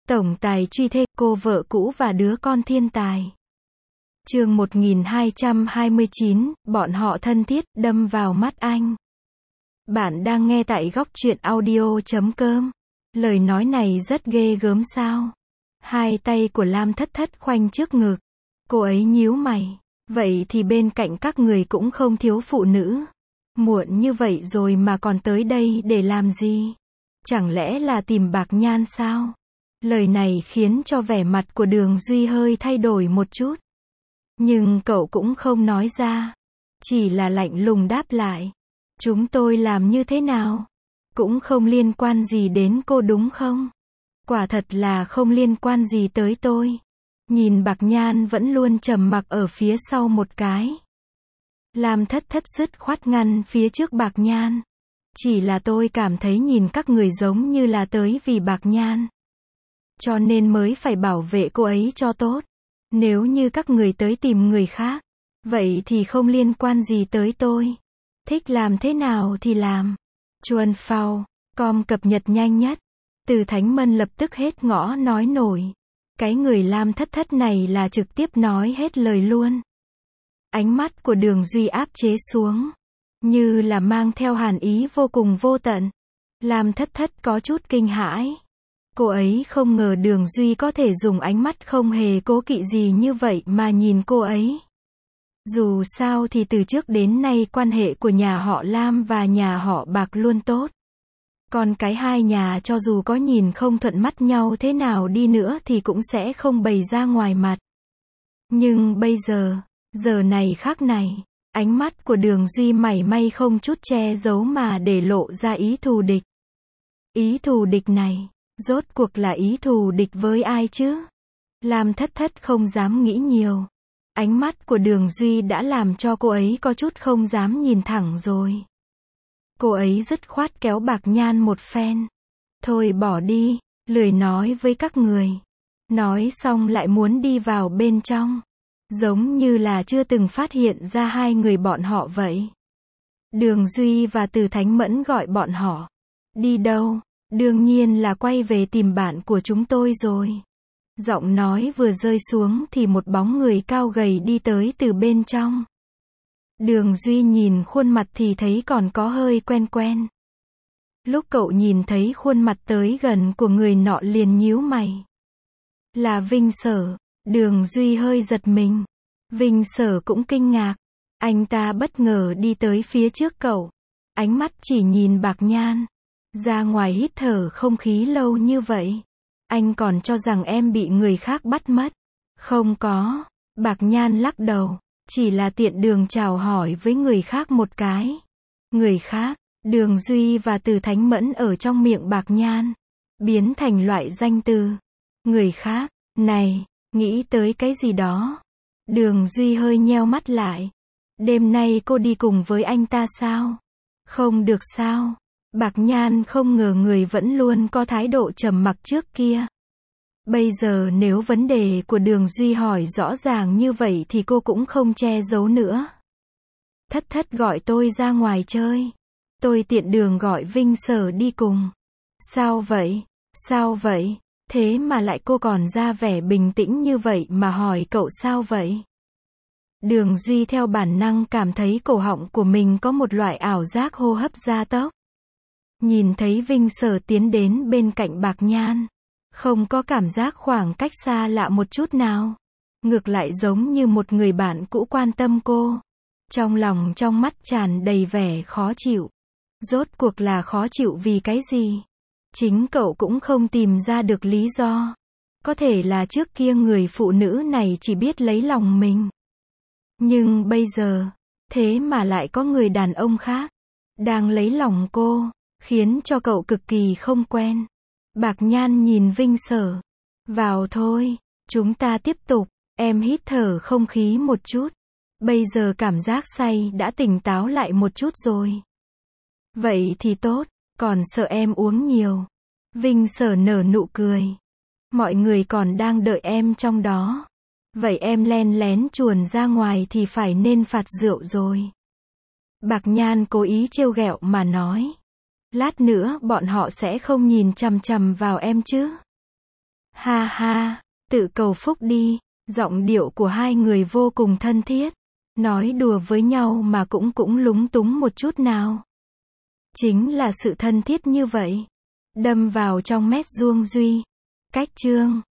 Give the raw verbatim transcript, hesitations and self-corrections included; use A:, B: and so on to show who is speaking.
A: Tổng tài truy thê, cô vợ cũ và đứa con thiên tài. Chương một nghìn hai trăm hai mươi chín, bọn họ thân thiết, đâm vào mắt anh. Bạn đang nghe tại góc truyện audio chấm com. Lời nói này rất ghê gớm sao? Hai tay của Lam Thất Thất khoanh trước ngực. Cô ấy nhíu mày. Vậy thì bên cạnh các người cũng không thiếu phụ nữ. Muộn như vậy rồi mà còn tới đây để làm gì? Chẳng lẽ là tìm Bạc Nhan sao? Lời này khiến cho vẻ mặt của Đường Duy hơi thay đổi một chút. Nhưng cậu cũng không nói ra. Chỉ là lạnh lùng đáp lại. Chúng tôi làm như thế nào? Cũng không liên quan gì đến cô đúng không? Quả thật là không liên quan gì tới tôi. Nhìn Bạc Nhan vẫn luôn trầm mặc ở phía sau một cái. Lam Thất Thất dứt khoát ngăn phía trước Bạc Nhan. Chỉ là tôi cảm thấy nhìn các người giống như là tới vì Bạc Nhan. Cho nên mới phải bảo vệ cô ấy cho tốt. Nếu như các người tới tìm người khác, vậy thì không liên quan gì tới tôi. Thích làm thế nào thì làm. Chuan phao, com cập nhật nhanh nhất. Từ Thánh Mân lập tức hết ngõ nói nổi. Cái người Lam Thất Thất này là trực tiếp nói hết lời luôn. Ánh mắt của Đường Duy áp chế xuống. Như là mang theo hàn ý vô cùng vô tận. Lam Thất Thất có chút kinh hãi. Cô ấy không ngờ Đường Duy có thể dùng ánh mắt không hề cố kỵ gì như vậy mà nhìn cô ấy. Dù sao thì từ trước đến nay quan hệ của nhà họ Lam và nhà họ Bạc luôn tốt. Còn cái hai nhà cho dù có nhìn không thuận mắt nhau thế nào đi nữa thì cũng sẽ không bày ra ngoài mặt. Nhưng bây giờ, giờ này khác này, ánh mắt của Đường Duy mảy may không chút che giấu mà để lộ ra ý thù địch. Ý thù địch này, rốt cuộc là ý thù địch với ai chứ? Lam Thất Thất không dám nghĩ nhiều. Ánh mắt của Đường Duy đã làm cho cô ấy có chút không dám nhìn thẳng rồi. Cô ấy dứt khoát kéo Bạc Nhan một phen. Thôi bỏ đi, lười nói với các người. Nói xong lại muốn đi vào bên trong. Giống như là chưa từng phát hiện ra hai người bọn họ vậy. Đường Duy và Từ Thánh Mẫn gọi bọn họ. Đi đâu? Đương nhiên là quay về tìm bạn của chúng tôi rồi. Giọng nói vừa rơi xuống thì một bóng người cao gầy đi tới từ bên trong. Đường Duy nhìn khuôn mặt thì thấy còn có hơi quen quen. Lúc cậu nhìn thấy khuôn mặt tới gần của người nọ liền nhíu mày. Là Vinh Sở. Đường Duy hơi giật mình. Vinh Sở cũng kinh ngạc. Anh ta bất ngờ đi tới phía trước cậu. Ánh mắt chỉ nhìn Bạc Nhan. Ra ngoài hít thở không khí lâu như vậy. Anh còn cho rằng em bị người khác bắt mất. Không có. Bạc Nhan lắc đầu. Chỉ là tiện đường chào hỏi với người khác một cái. Người khác. Đường Duy và Từ Thánh Mẫn ở trong miệng Bạc Nhan. Biến thành loại danh từ. Người khác. Này, nghĩ tới cái gì đó. Đường Duy hơi nheo mắt lại. Đêm nay cô đi cùng với anh ta sao? Không được sao? Bạc Nhan không ngờ người vẫn luôn có thái độ trầm mặc trước kia. Bây giờ nếu vấn đề của Đường Duy hỏi rõ ràng như vậy thì cô cũng không che giấu nữa. Thất Thất gọi tôi ra ngoài chơi. Tôi tiện đường gọi Vinh Sở đi cùng. Sao vậy? Sao vậy? Thế mà lại cô còn ra vẻ bình tĩnh như vậy mà hỏi cậu sao vậy? Đường Duy theo bản năng cảm thấy cổ họng của mình có một loại ảo giác hô hấp gia tốc. Nhìn thấy Vinh Sở tiến đến bên cạnh Bạc Nhan. Không có cảm giác khoảng cách xa lạ một chút nào. Ngược lại giống như một người bạn cũ quan tâm cô. Trong lòng trong mắt tràn đầy vẻ khó chịu. Rốt cuộc là khó chịu vì cái gì? Chính cậu cũng không tìm ra được lý do. Có thể là trước kia người phụ nữ này chỉ biết lấy lòng mình. Nhưng bây giờ, thế mà lại có người đàn ông khác đang lấy lòng cô, khiến cho cậu cực kỳ không quen. Bạc Nhan nhìn Vinh Sở. Vào thôi, chúng ta tiếp tục. Em hít thở không khí một chút. Bây giờ cảm giác say đã tỉnh táo lại một chút rồi. Vậy thì tốt, còn sợ em uống nhiều. Vinh Sở nở nụ cười. Mọi người còn đang đợi em trong đó. Vậy em len lén chuồn ra ngoài thì phải nên phạt rượu rồi. Bạc Nhan cố ý trêu ghẹo mà nói. Lát nữa bọn họ sẽ không nhìn chằm chằm vào em chứ. Ha ha, tự cầu phúc đi. Giọng điệu của hai người vô cùng thân thiết. Nói đùa với nhau mà cũng cũng lúng túng một chút nào. Chính là sự thân thiết như vậy. Đâm vào trong mét vuông duy. Cách chương